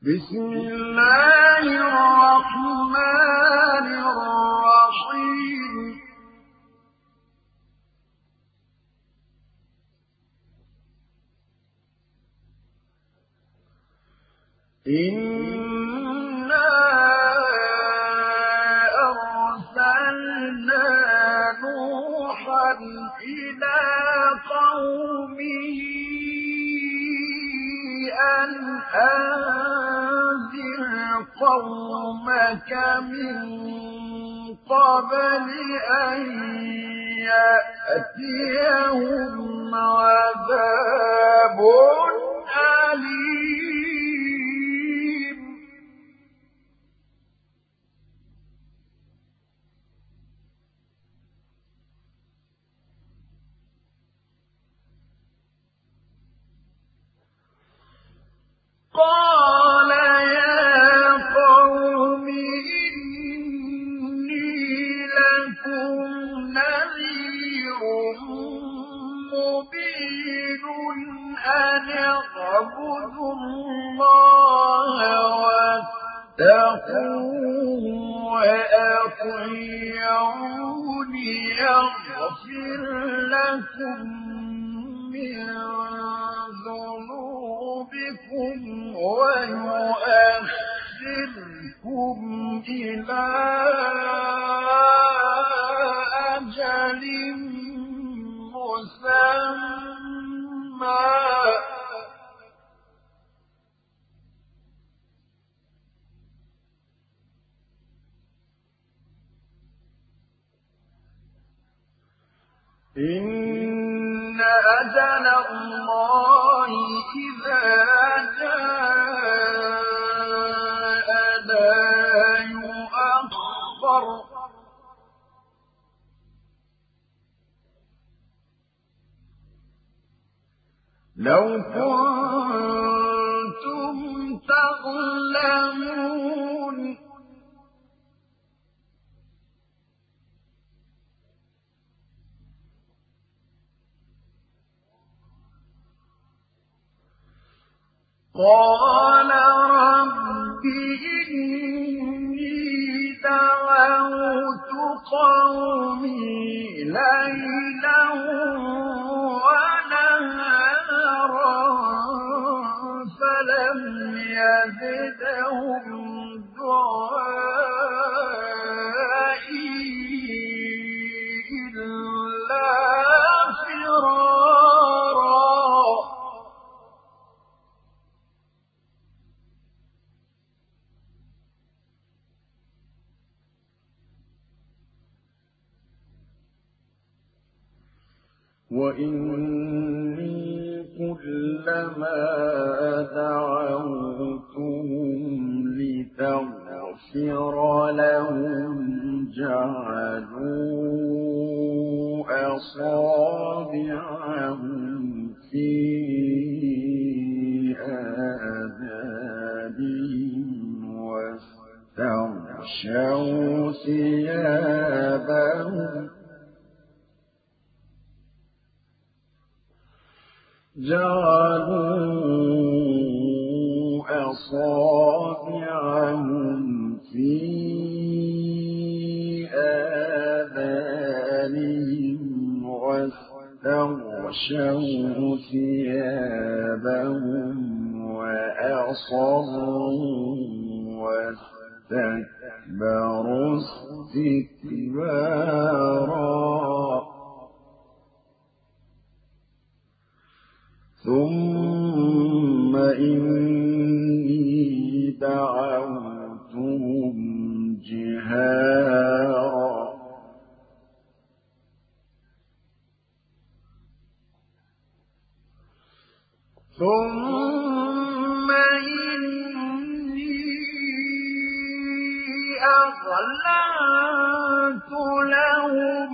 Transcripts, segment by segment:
بسم الله الرحمن الرحيم إنا أرسلنا نوحا إلى قومه أن أنذر قومك من قبل أن يأتيهم عذاب أليم قال يا قوم إني لكم نذير مبين أن اعبدوا الله واتقوه وأطيعون يغفر لكم من ذنوبكم ويؤخركم إلى أجل مسمى إن أجل الله إذا جاء لا يؤخر لو كنتم تعلمون قال رب إني دعوت قومي ليلا ونهارا فلم يزدهم دعائي إلا فرارا وإني كلما دعوتهم لتغفر لهم جعلوا أصابعهم في آذانهم واستغشوا ثيابهم جعلوا أصابعهم في آذانهم واستغشوا ثيابهم وأصروا واستكبروا استكبارا ثم إني دعوتهم جهارا ثم إني أعلنت لهم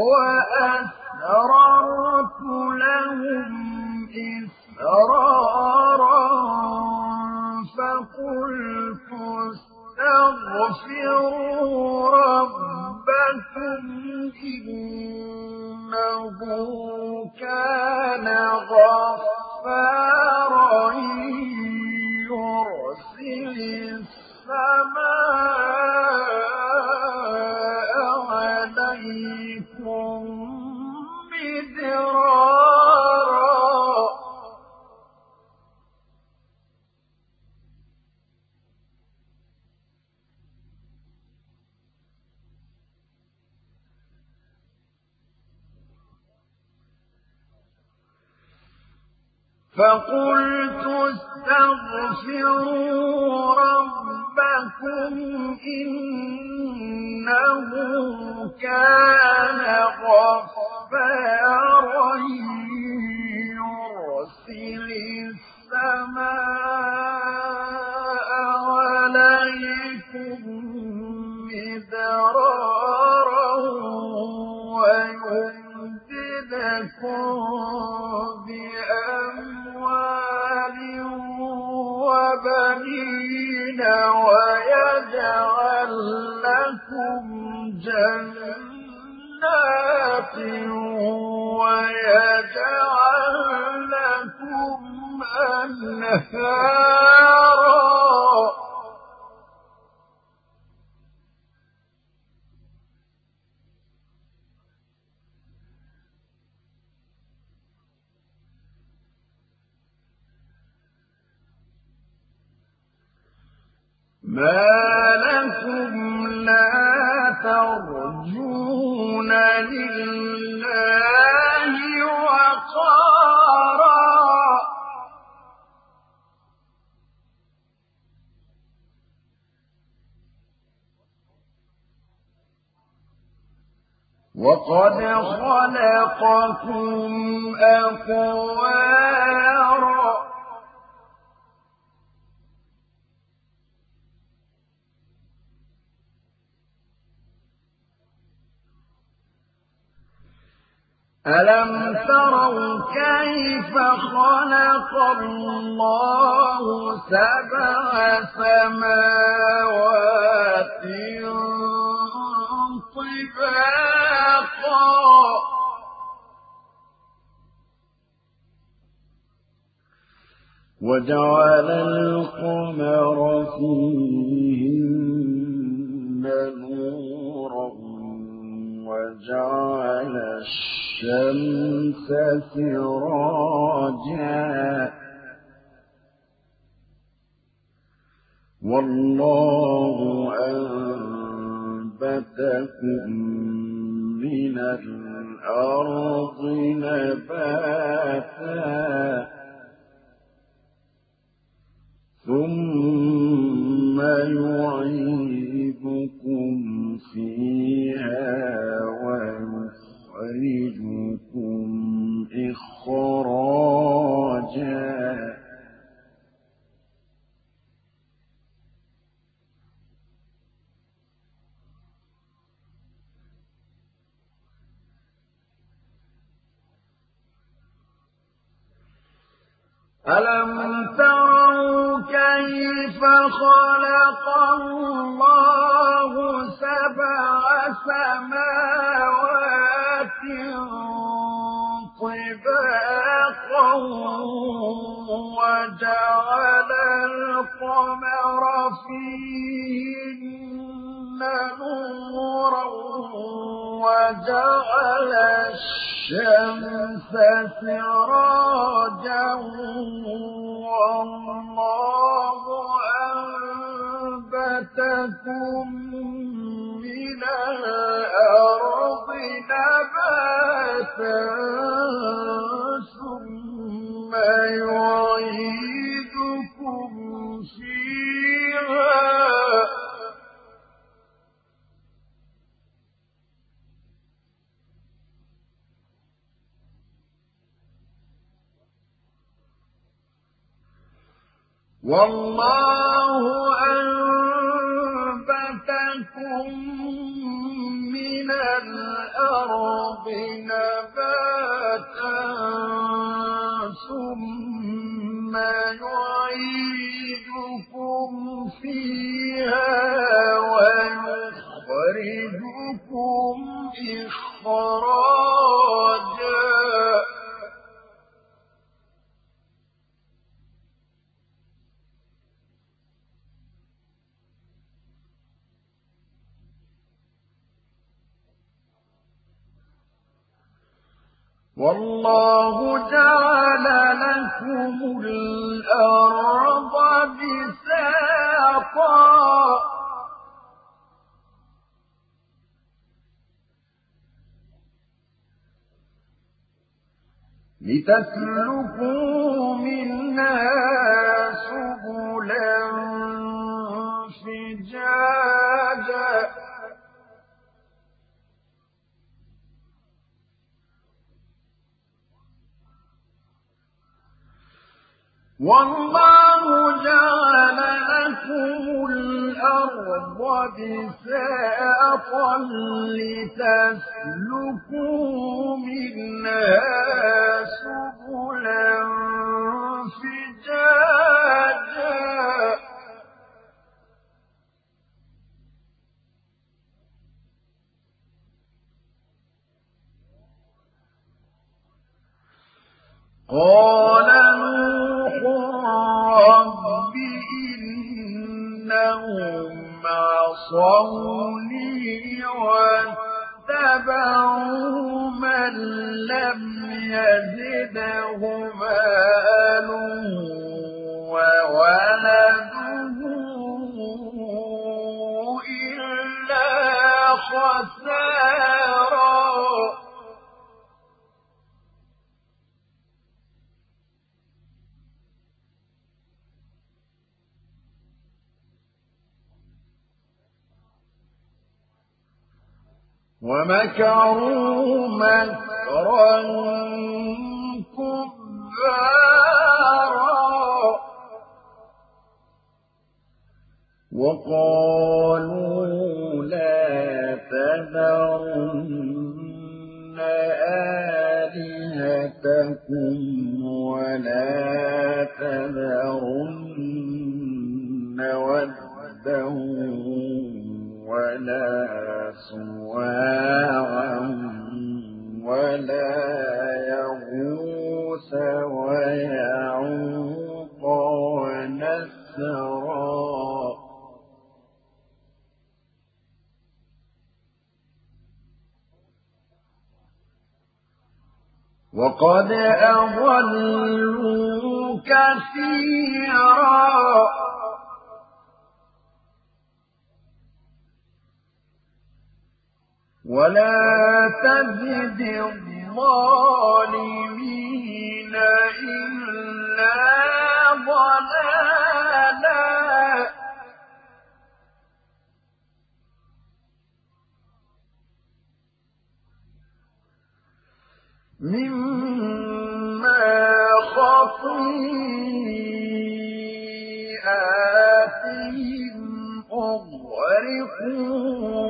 وأسررت لهم إسرارا فقلت استغفروا ربكم إنه كان غفارا يرسل السماء عليكم مدرارا فقلت استغفروا ربكم إنه كان غفارا يرسل السماء عليكم مدرارا ويمددكم بأموال وبنين ويجعل لكم جنات ويجعل لكم أنهارا ما لكم لا ترجون لله وقارا وقد خلقكم أطوارا ألم تروا كيف خلق الله سبع سماوات طباقا وجعل القمر فيهن نورا وجعل الشمس سراجا والله أنبتكم من الأرض نباتا ثم يعيدكم فيها ويخرجكم إخراجا ألم تروا كيف خلق الله سبع سماوات طباقا وجعل القمر فيهن نورا وجعل الشمس سراجا والله أنبتكم من الأرض نباتا ثم يعيدكم فيها والله أنبتكم من الأرض نباتا ثم يعيدكم فيها ويخرجكم إخراجا والله جعل لكم الأرض بساطا لتسلكوا منها سبلا فجاجا والله جعل لكم الأرض بساطا لتسلكوا منها سبلا فجاجا قال نوح رب إنهم عصوني واتبعوا من لم يزده ماله وولده إلا خسارا ومكروا مكرا كبارا وقالوا لا تذرن آلهتكم ولا تذرن ودا ولا سواعا ولا يغوث ويعوق ونسرا وقد أضلوا كثيرا ولا تزد الظالمين إلا ضلالا مما خطيئاتهم أغرقوا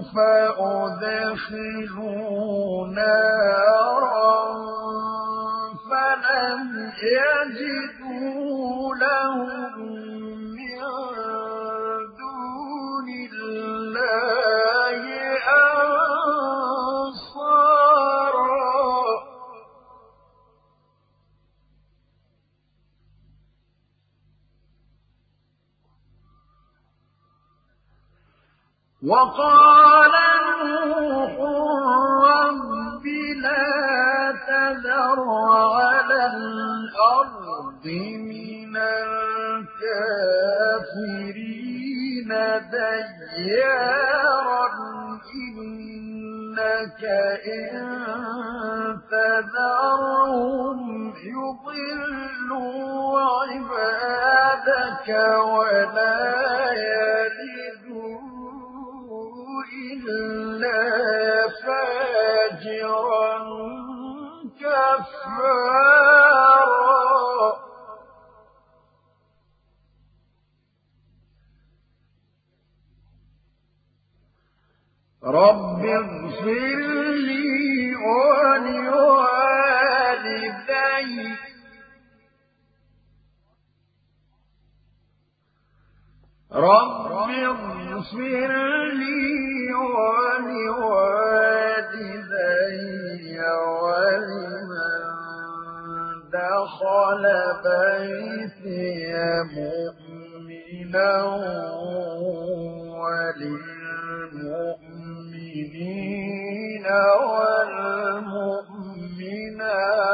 فأدخلوا نارا فلم يجدوا لهم من دون الله أنصارا وقال نوح رب لا تذر على الأرض من الكافرين ديارا إنك إن تذرهم يضلوا عبادك ولا يلدوا إلا فاجرا كفارا رب اغفر لي ولوالدي رب اغفر لي ولوالدي ولمن دخل بيتي مؤمنا وللمؤمنين والمؤمنات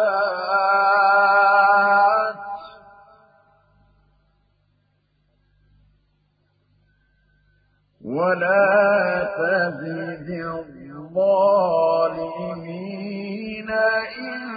ولا تزد الظالمين